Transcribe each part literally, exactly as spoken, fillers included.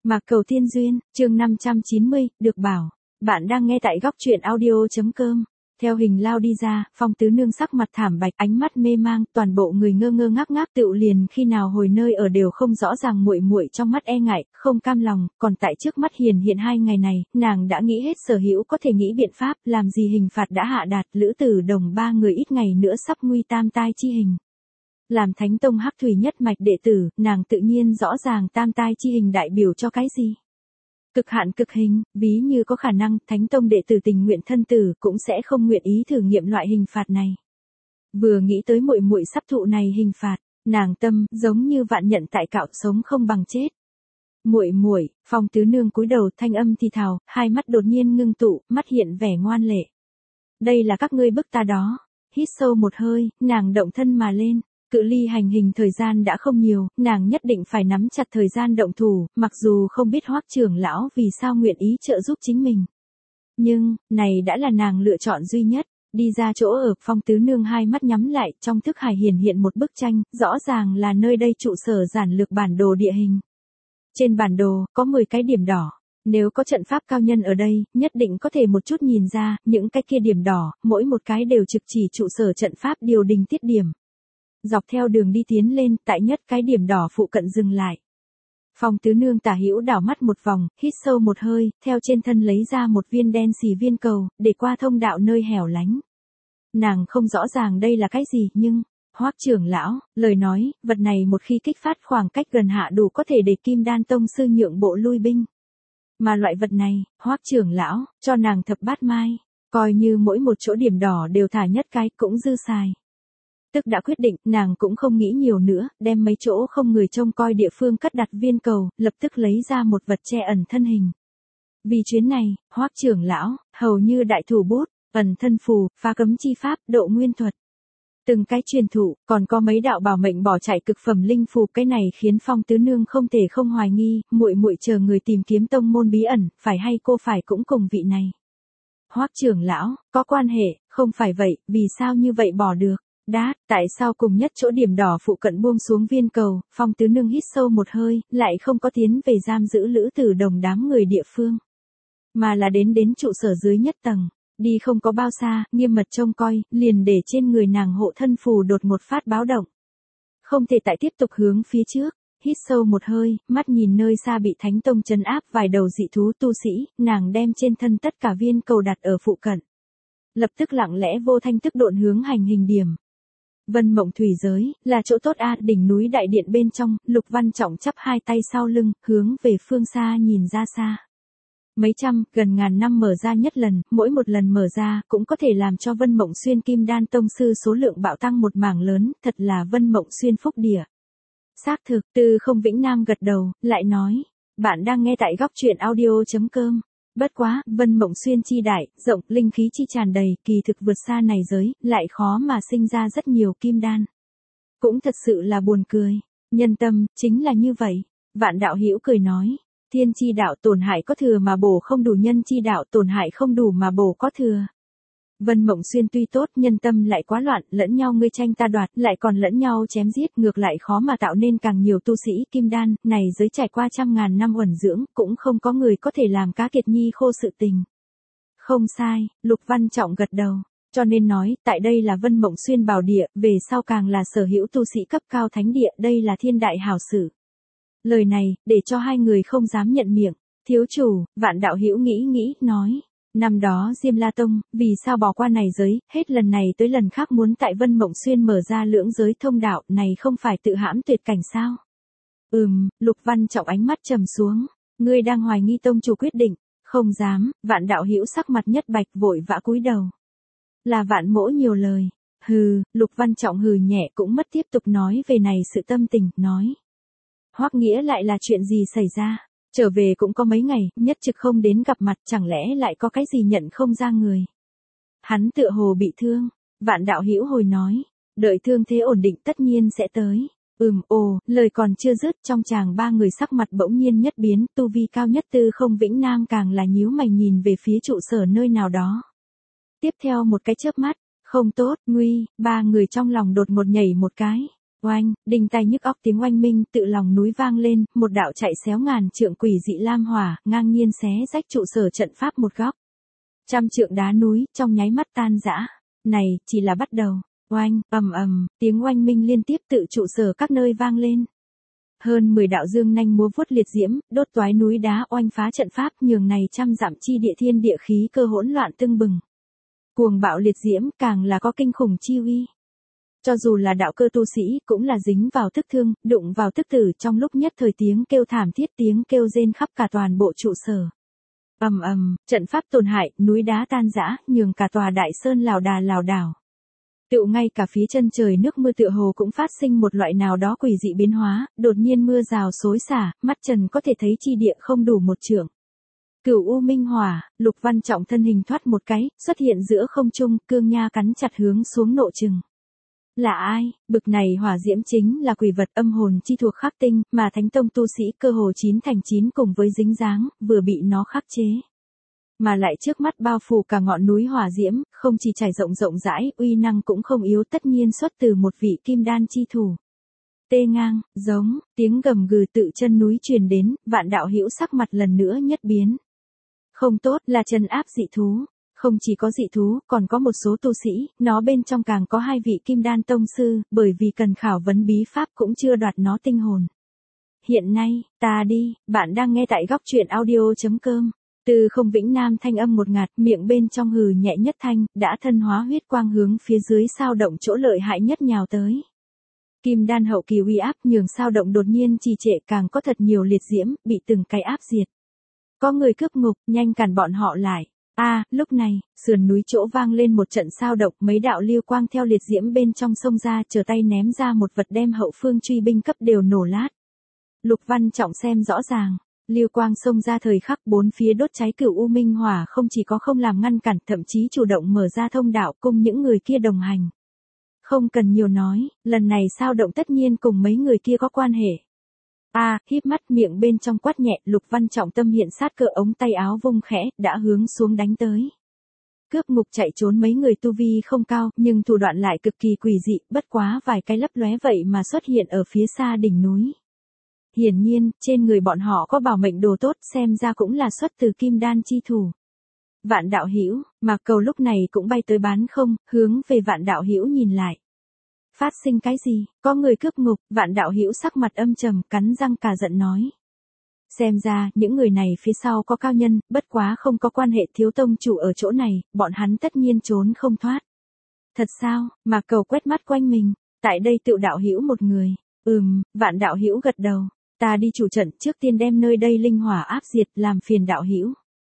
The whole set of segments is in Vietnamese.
Mạc Cầu Tiên Duyên, chương năm trăm chín mươi, được bảo. Bạn đang nghe tại góc truyện audio.com. Theo hình lao đi ra, Phong Tứ Nương sắc mặt thảm bạch, ánh mắt mê mang, toàn bộ người ngơ ngơ ngác ngác, tựu liền khi nào hồi nơi ở đều không rõ ràng, muội muội trong mắt e ngại, không cam lòng, còn tại trước mắt hiền hiện hai ngày này, nàng đã nghĩ hết sở hữu có thể nghĩ biện pháp, làm gì hình phạt đã hạ đạt, Lữ Tử Đồng ba người ít ngày nữa sắp nguy tam tai chi hình. Làm Thánh Tông Hắc Thủy nhất mạch đệ tử, nàng tự nhiên rõ ràng tam tai chi hình đại biểu cho cái gì. Cực hạn cực hình, ví như có khả năng, Thánh Tông đệ tử tình nguyện thân tử cũng sẽ không nguyện ý thử nghiệm loại hình phạt này. Vừa nghĩ tới muội muội sắp thụ này hình phạt, nàng tâm giống như vạn nhận tại cạo, sống không bằng chết. Muội muội, Phong Tứ Nương cúi đầu, thanh âm thì thào, hai mắt đột nhiên ngưng tụ, mắt hiện vẻ ngoan lệ. Đây là các ngươi bức ta đó. Hít sâu một hơi, nàng động thân mà lên. Cự ly hành hình thời gian đã không nhiều, nàng nhất định phải nắm chặt thời gian động thủ, mặc dù không biết Hoắc trưởng lão vì sao nguyện ý trợ giúp chính mình. Nhưng, này đã là nàng lựa chọn duy nhất. Đi ra chỗ ở, Phong Tứ Nương hai mắt nhắm lại, trong thức hải hiển hiện một bức tranh, rõ ràng là nơi đây trụ sở giản lược bản đồ địa hình. Trên bản đồ, có mười cái điểm đỏ. Nếu có trận pháp cao nhân ở đây, nhất định có thể một chút nhìn ra, những cái kia điểm đỏ, mỗi một cái đều trực chỉ trụ sở trận pháp điều đình tiết điểm. Dọc theo đường đi tiến lên, tại nhất cái điểm đỏ phụ cận dừng lại. Phong Tứ Nương tả hữu đảo mắt một vòng, hít sâu một hơi, theo trên thân lấy ra một viên đen xì viên cầu, để qua thông đạo nơi hẻo lánh. Nàng không rõ ràng đây là cái gì, nhưng, Hoắc trưởng lão, lời nói, vật này một khi kích phát khoảng cách gần hạ đủ có thể để Kim Đan Tông sư nhượng bộ lui binh. Mà loại vật này, Hoắc trưởng lão, cho nàng thập bát mai, coi như mỗi một chỗ điểm đỏ đều thả nhất cái cũng dư xài. Tức đã quyết định, nàng cũng không nghĩ nhiều nữa, đem mấy chỗ không người trông coi địa phương cất đặt viên cầu, lập tức lấy ra một vật che ẩn thân hình. Vì chuyến này, Hoắc trưởng lão, hầu như đại thủ bút, ẩn thân phù, phá cấm chi pháp, độ nguyên thuật. Từng cái truyền thụ, còn có mấy đạo bảo mệnh bỏ chạy cực phẩm linh phù, cái này khiến Phong Tứ Nương không thể không hoài nghi, muội muội chờ người tìm kiếm tông môn bí ẩn, phải hay cô phải cũng cùng vị này. Hoắc trưởng lão, có quan hệ, không phải vậy, vì sao như vậy bỏ được? Đát, tại sao cùng nhất chỗ điểm đỏ phụ cận buông xuống viên cầu, Phong Tứ Nương hít sâu một hơi, lại không có tiến về giam giữ Lữ Tử Đồng đám người địa phương. Mà là đến đến trụ sở dưới nhất tầng. Đi không có bao xa, nghiêm mật trông coi, liền để trên người nàng hộ thân phù đột một phát báo động. Không thể tại tiếp tục hướng phía trước, hít sâu một hơi, mắt nhìn nơi xa bị Thánh Tông trấn áp vài đầu dị thú tu sĩ, nàng đem trên thân tất cả viên cầu đặt ở phụ cận. Lập tức lặng lẽ vô thanh tức độn hướng hành hình điểm. Vân Mộng Thủy Giới, là chỗ tốt a, đỉnh núi đại điện bên trong, Lục Văn Trọng chắp hai tay sau lưng, hướng về phương xa nhìn ra xa. Mấy trăm, gần ngàn năm mở ra nhất lần, mỗi một lần mở ra, cũng có thể làm cho Vân Mộng Xuyên Kim Đan Tông sư số lượng bạo tăng một mảng lớn, thật là Vân Mộng Xuyên phúc địa. Xác thực, Tư Không Vĩnh Nam gật đầu, lại nói, bạn đang nghe tại góc truyện audio.com. Bất quá, Vân Mộng Xuyên chi đại, rộng, linh khí chi tràn đầy, kỳ thực vượt xa này giới, lại khó mà sinh ra rất nhiều kim đan. Cũng thật sự là buồn cười. Nhân tâm, chính là như vậy. Vạn Đạo Hữu cười nói, thiên chi đạo tổn hại có thừa mà bổ không đủ, nhân chi đạo tổn hại không đủ mà bổ có thừa. Vân Mộng Xuyên tuy tốt, nhân tâm lại quá loạn, lẫn nhau ngươi tranh ta đoạt, lại còn lẫn nhau chém giết, ngược lại khó mà tạo nên càng nhiều tu sĩ kim đan, này giới trải qua trăm ngàn năm uẩn dưỡng, cũng không có người có thể làm cá kiệt nhi khô sự tình. Không sai, Lục Văn Trọng gật đầu, cho nên nói, tại đây là Vân Mộng Xuyên bảo địa, về sau càng là sở hữu tu sĩ cấp cao thánh địa, đây là thiên đại hảo sự. Lời này, để cho hai người không dám nhận miệng, thiếu chủ, Vạn Đạo Hữu nghĩ nghĩ, nói. Năm đó Diêm La Tông, vì sao bỏ qua này giới, hết lần này tới lần khác muốn tại Vân Mộng Xuyên mở ra lưỡng giới thông đạo, này không phải tự hãm tuyệt cảnh sao? Ừm, Lục Văn Trọng ánh mắt trầm xuống, ngươi đang hoài nghi tông chủ quyết định, không dám, Vạn Đạo Hữu sắc mặt nhất bạch vội vã cúi đầu. Là Vạn Mỗ nhiều lời, hừ, Lục Văn Trọng hừ nhẹ cũng mất tiếp tục nói về này sự tâm tình, nói. Hoắc Nghĩa lại là chuyện gì xảy ra? Trở về cũng có mấy ngày, nhất trực không đến gặp mặt, chẳng lẽ lại có cái gì nhận không ra người. Hắn tựa hồ bị thương, Vạn Đạo Hữu hồi nói, đợi thương thế ổn định tất nhiên sẽ tới. Ừm, ồ, lời còn chưa dứt, trong chàng ba người sắc mặt bỗng nhiên nhất biến, tu vi cao nhất Tư Không Vĩnh Nam càng là nhíu mày nhìn về phía trụ sở nơi nào đó. Tiếp theo một cái chớp mắt, không tốt, nguy, ba người trong lòng đột một nhảy một cái. Oanh, đinh tai nhức óc tiếng oanh minh tự lòng núi vang lên, một đạo chạy xéo ngàn trượng quỷ dị lam hỏa, ngang nhiên xé rách trụ sở trận pháp một góc. Trăm trượng đá núi, trong nháy mắt tan rã. Này, chỉ là bắt đầu. Oanh, ầm ầm, tiếng oanh minh liên tiếp tự trụ sở các nơi vang lên. Hơn mười đạo dương nanh múa vuốt liệt diễm, đốt toái núi đá oanh phá trận pháp nhường này trăm dặm chi địa thiên địa khí cơ hỗn loạn tưng bừng. Cuồng bạo liệt diễm càng là có kinh khủng chi uy. Cho dù là đạo cơ tu sĩ cũng là dính vào tức thương, đụng vào tức tử trong lúc nhất thời tiếng kêu thảm thiết tiếng kêu rên khắp cả toàn bộ trụ sở. Ầm ầm, trận pháp tổn hại, núi đá tan rã, nhường cả tòa đại sơn lảo đà lảo đảo. Tựu ngay cả phía chân trời nước mưa tựa hồ cũng phát sinh một loại nào đó quỷ dị biến hóa, đột nhiên mưa rào xối xả, mắt trần có thể thấy chi địa không đủ một trượng. Cửu U Minh Hỏa, Lục Văn Trọng thân hình thoát một cái, xuất hiện giữa không trung, cương nha cắn chặt hướng xuống nộ chừng. Là ai? Bực này hỏa diễm chính là quỷ vật âm hồn chi thuộc khắc tinh, mà thánh tông tu sĩ cơ hồ chín thành chín cùng với dính dáng, vừa bị nó khắc chế. Mà lại trước mắt bao phủ cả ngọn núi hỏa diễm, không chỉ trải rộng rộng rãi, uy năng cũng không yếu tất nhiên xuất từ một vị kim đan chi thủ. Tê ngang, giống, tiếng gầm gừ tự chân núi truyền đến, vạn đạo hữu sắc mặt lần nữa nhất biến. Không tốt là trấn áp dị thú. Không chỉ có dị thú, còn có một số tu sĩ, nó bên trong càng có hai vị kim đan tông sư, bởi vì cần khảo vấn bí pháp cũng chưa đoạt nó tinh hồn. Hiện nay, ta đi, bạn đang nghe tại góc truyện audio chấm com. Từ không vĩnh nam thanh âm một ngạt, miệng bên trong hừ nhẹ nhất thanh, đã thân hóa huyết quang hướng phía dưới sao động chỗ lợi hại nhất nhào tới. Kim đan hậu kỳ uy áp nhường sao động đột nhiên trì trệ càng có thật nhiều liệt diễm, bị từng cái áp diệt. Có người cướp ngục, nhanh cản bọn họ lại. A, à, lúc này, sườn núi chỗ vang lên một trận sao động, mấy đạo lưu quang theo liệt diễm bên trong sông ra, trở tay ném ra một vật đem hậu phương truy binh cấp đều nổ lát. Lục Văn Trọng xem rõ ràng, lưu quang xông ra thời khắc bốn phía đốt cháy Cửu U Minh Hỏa không chỉ có không làm ngăn cản, thậm chí chủ động mở ra thông đạo cùng những người kia đồng hành. Không cần nhiều nói, lần này sao động tất nhiên cùng mấy người kia có quan hệ. A, à, híp mắt miệng bên trong quát nhẹ, Lục Văn Trọng tâm hiện sát cơ ống tay áo vung khẽ, đã hướng xuống đánh tới. Cướp ngục chạy trốn mấy người tu vi không cao, nhưng thủ đoạn lại cực kỳ quỷ dị, bất quá vài cái lấp lóe vậy mà xuất hiện ở phía xa đỉnh núi. Hiển nhiên, trên người bọn họ có bảo mệnh đồ tốt, xem ra cũng là xuất từ kim đan chi thủ. Vạn đạo hữu, mà cầu lúc này cũng bay tới bán không, hướng về vạn đạo hữu nhìn lại. Phát sinh cái gì? Có người cướp ngục, vạn đạo hữu sắc mặt âm trầm, cắn răng cả giận nói. Xem ra, những người này phía sau có cao nhân, bất quá không có quan hệ thiếu tông chủ ở chỗ này, bọn hắn tất nhiên trốn không thoát. Thật sao? Mà cầu quét mắt quanh mình, tại đây tự đạo hữu một người. Ừm, vạn đạo hữu gật đầu. Ta đi chủ trận trước tiên đem nơi đây linh hỏa áp diệt, làm phiền đạo hữu.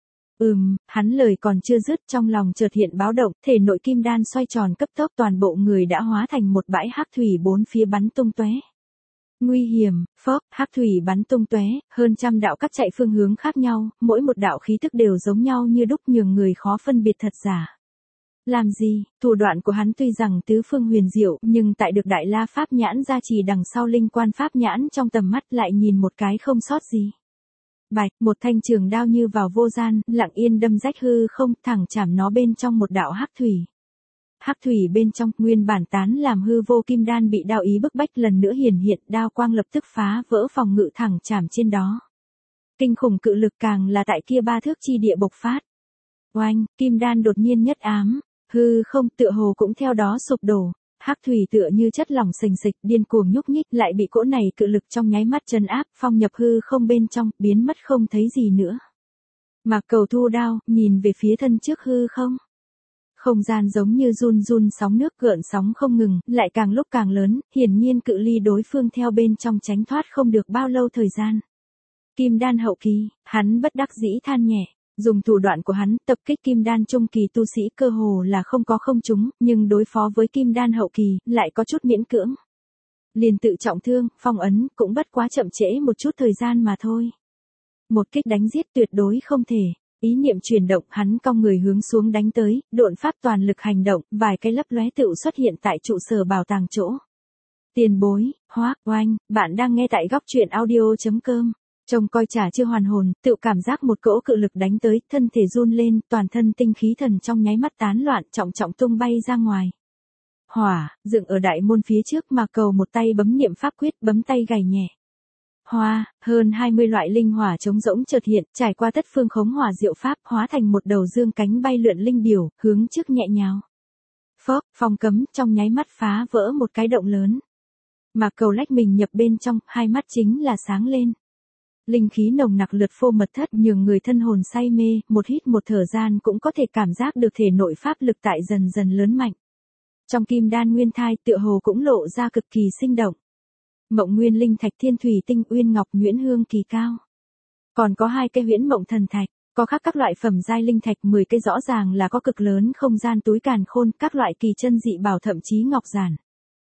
Ừm, hắn lời còn chưa dứt, trong lòng chợt hiện báo động, thể nội kim đan xoay tròn cấp tốc, toàn bộ người đã hóa thành một bãi hắc thủy bốn phía bắn tung tóe. Nguy hiểm, phốc, hắc thủy bắn tung tóe, hơn trăm đạo cắt chạy phương hướng khác nhau, mỗi một đạo khí tức đều giống nhau như đúc nhường người khó phân biệt thật giả. Làm gì, thủ đoạn của hắn tuy rằng tứ phương huyền diệu, nhưng tại được Đại La Pháp nhãn gia trì đằng sau linh quan Pháp nhãn trong tầm mắt lại nhìn một cái không sót gì. Bạch, một thanh trường đao như vào vô gian, lặng yên đâm rách hư không, thẳng chạm nó bên trong một đạo hắc thủy. Hắc thủy bên trong, nguyên bản tán làm hư vô kim đan bị đao ý bức bách lần nữa hiển hiện, đao quang lập tức phá vỡ phòng ngự thẳng chạm trên đó. Kinh khủng cự lực càng là tại kia ba thước chi địa bộc phát. Oanh, kim đan đột nhiên nhất ám, hư không tựa hồ cũng theo đó sụp đổ. Hắc thủy tựa như chất lỏng sình sịch, điên cuồng nhúc nhích, lại bị cỗ này cự lực trong nháy mắt trấn áp, phong nhập hư không bên trong, biến mất không thấy gì nữa. Mạc Cầu thu đao, nhìn về phía thân trước hư không. Không gian giống như run run sóng nước gợn sóng không ngừng, lại càng lúc càng lớn, hiển nhiên cự ly đối phương theo bên trong tránh thoát không được bao lâu thời gian. Kim đan hậu kỳ, hắn bất đắc dĩ than nhẹ. Dùng thủ đoạn của hắn, tập kích kim đan trung kỳ tu sĩ cơ hồ là không có không trúng, nhưng đối phó với kim đan hậu kỳ, lại có chút miễn cưỡng. Liền tự trọng thương, phong ấn, cũng bất quá chậm trễ một chút thời gian mà thôi. Một kích đánh giết tuyệt đối không thể. Ý niệm chuyển động, hắn cong người hướng xuống đánh tới, độn pháp toàn lực hành động, vài cái lấp lóe tựu xuất hiện tại trụ sở bảo tàng chỗ. Tiền bối, Hoác Oanh, bạn đang nghe tại góc truyện audio chấm com. Trông coi trả chưa hoàn hồn, tự cảm giác một cỗ cự lực đánh tới, thân thể run lên, toàn thân tinh khí thần trong nháy mắt tán loạn, trọng trọng tung bay ra ngoài. Hỏa, dựng ở đại môn phía trước mà cầu một tay bấm niệm pháp quyết, bấm tay gảy nhẹ. Hoa, hơn hai mươi loại linh hỏa trống rỗng chợt hiện, trải qua tất phương khống hỏa diệu pháp, hóa thành một đầu dương cánh bay lượn linh điểu, hướng trước nhẹ nhào. Phốc, phong cấm trong nháy mắt phá vỡ một cái động lớn. Mạc Cầu lách mình nhập bên trong, hai mắt chính là sáng lên. Linh khí nồng nặc lượt phô mật thất nhường người thân hồn say mê, một hít một thở gian cũng có thể cảm giác được thể nội pháp lực tại dần dần lớn mạnh. Trong kim đan nguyên thai tựa hồ cũng lộ ra cực kỳ sinh động. Mộng nguyên linh thạch thiên thủy tinh uyên ngọc nhuyễn hương kỳ cao. Còn có hai cây huyễn mộng thần thạch, có khác các loại phẩm giai linh thạch mười cây rõ ràng là có cực lớn không gian túi càn khôn, các loại kỳ chân dị bảo thậm chí ngọc giản.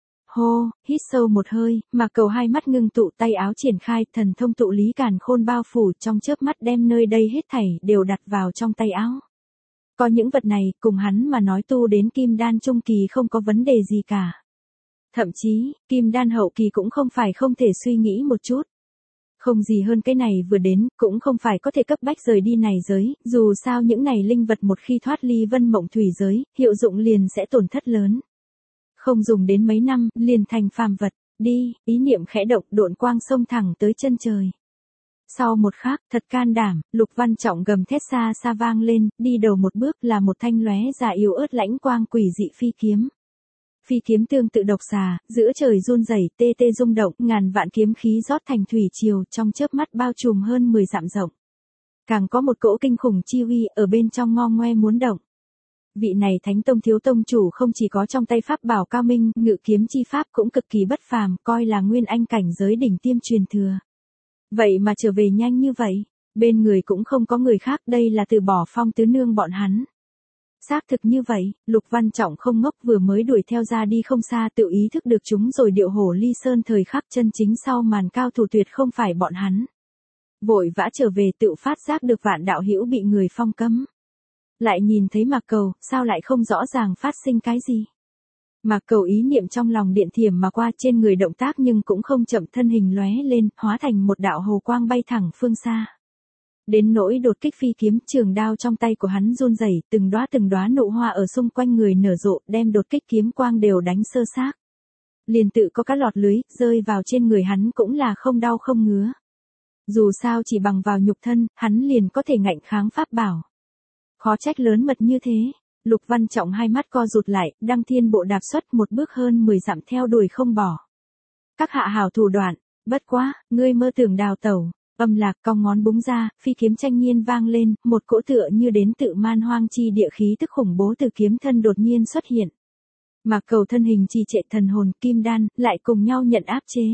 Hô, hít sâu một hơi, Mạc Cầu hai mắt ngưng tụ tay áo triển khai, thần thông tụ lý càn khôn bao phủ trong chớp mắt đem nơi đây hết thảy đều đặt vào trong tay áo. Có những vật này, cùng hắn mà nói tu đến kim đan trung kỳ không có vấn đề gì cả. Thậm chí, kim đan hậu kỳ cũng không phải không thể suy nghĩ một chút. Không gì hơn cái này vừa đến, cũng không phải có thể cấp bách rời đi này giới, dù sao những này linh vật một khi thoát ly vân mộng thủy giới, hiệu dụng liền sẽ tổn thất lớn. Không dùng đến mấy năm, liền thành phàm vật, đi, ý niệm khẽ động độn quang xông thẳng tới chân trời. Sau một khắc, thật can đảm, Lục Văn Trọng gầm thét xa xa vang lên, đi đầu một bước là một thanh lóe ra yếu ớt lãnh quang quỷ dị phi kiếm. Phi kiếm tương tự độc xà, giữa trời run rẩy, tê tê rung động, ngàn vạn kiếm khí rót thành thủy triều, trong chớp mắt bao trùm hơn mười dặm rộng. Càng có một cỗ kinh khủng chi uy ở bên trong ngo ngoe muốn động. Vị này Thánh Tông thiếu tông chủ không chỉ có trong tay pháp bảo cao minh, ngự kiếm chi pháp cũng cực kỳ bất phàm, coi là nguyên anh cảnh giới đỉnh tiêm truyền thừa. Vậy mà trở về nhanh như vậy, bên người cũng không có người khác, đây là từ bỏ Phong tứ nương bọn hắn. Xác thực như vậy, Lục Văn Trọng không ngốc, vừa mới đuổi theo ra đi không xa tự ý thức được chúng rồi điệu hổ ly sơn thời khắc chân chính sau màn cao thủ tuyệt không phải bọn hắn. Vội vã trở về tự phát giác được Vạn đạo hữu bị người phong cấm. Lại nhìn thấy Mạc Cầu, sao lại không rõ ràng phát sinh cái gì. Mạc Cầu ý niệm trong lòng điện thiểm mà qua, trên người động tác nhưng cũng không chậm, thân hình lóe lên, hóa thành một đạo hồ quang bay thẳng phương xa. Đến nỗi đột kích phi kiếm, trường đao trong tay của hắn run rẩy, từng đóa từng đóa nụ hoa ở xung quanh người nở rộ, đem đột kích kiếm quang đều đánh sơ xác. Liền tự có các lọt lưới, rơi vào trên người hắn cũng là không đau không ngứa. Dù sao chỉ bằng vào nhục thân, hắn liền có thể ngạnh kháng pháp bảo. Khó trách lớn mật như thế. Lục Văn Trọng hai mắt co rụt lại, đăng thiên bộ đạp xuất một bước hơn mười dặm theo đuổi không bỏ. Các hạ hảo thủ đoạn, bất quá, ngươi mơ tưởng đào tẩu. Âm lạc cong ngón búng ra, phi kiếm tranh nhiên vang lên, một cỗ tựa như đến tự man hoang chi địa khí tức khủng bố từ kiếm thân đột nhiên xuất hiện. Mạc Cầu thân hình trì trệ, thần hồn kim đan, lại cùng nhau nhận áp chế.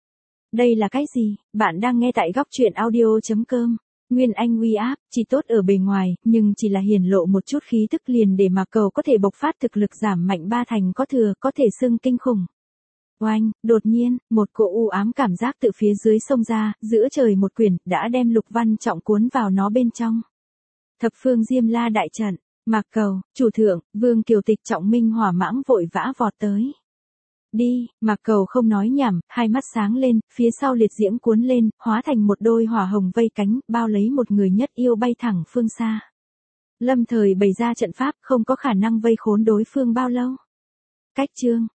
Đây là cái gì? Bạn đang nghe tại góc truyện audio chấm com. Nguyên anh uy áp, chỉ tốt ở bề ngoài, nhưng chỉ là hiển lộ một chút khí tức liền để Mạc Cầu có thể bộc phát thực lực giảm mạnh ba thành có thừa, có thể xưng kinh khủng. Oanh, đột nhiên, một cỗ u ám cảm giác từ phía dưới sông ra, giữa trời một quyển, đã đem Lục Văn Trọng cuốn vào nó bên trong. Thập phương Diêm La đại trận, Mạc Cầu, chủ thượng, Vương Kiều Tịch Trọng Minh hỏa mãng vội vã vọt tới. Đi, Mạc Cầu không nói nhảm, hai mắt sáng lên, phía sau liệt diễm cuốn lên, hóa thành một đôi hỏa hồng vây cánh, bao lấy một người nhất yêu bay thẳng phương xa. Lâm thời bày ra trận pháp, không có khả năng vây khốn đối phương bao lâu. Cách chương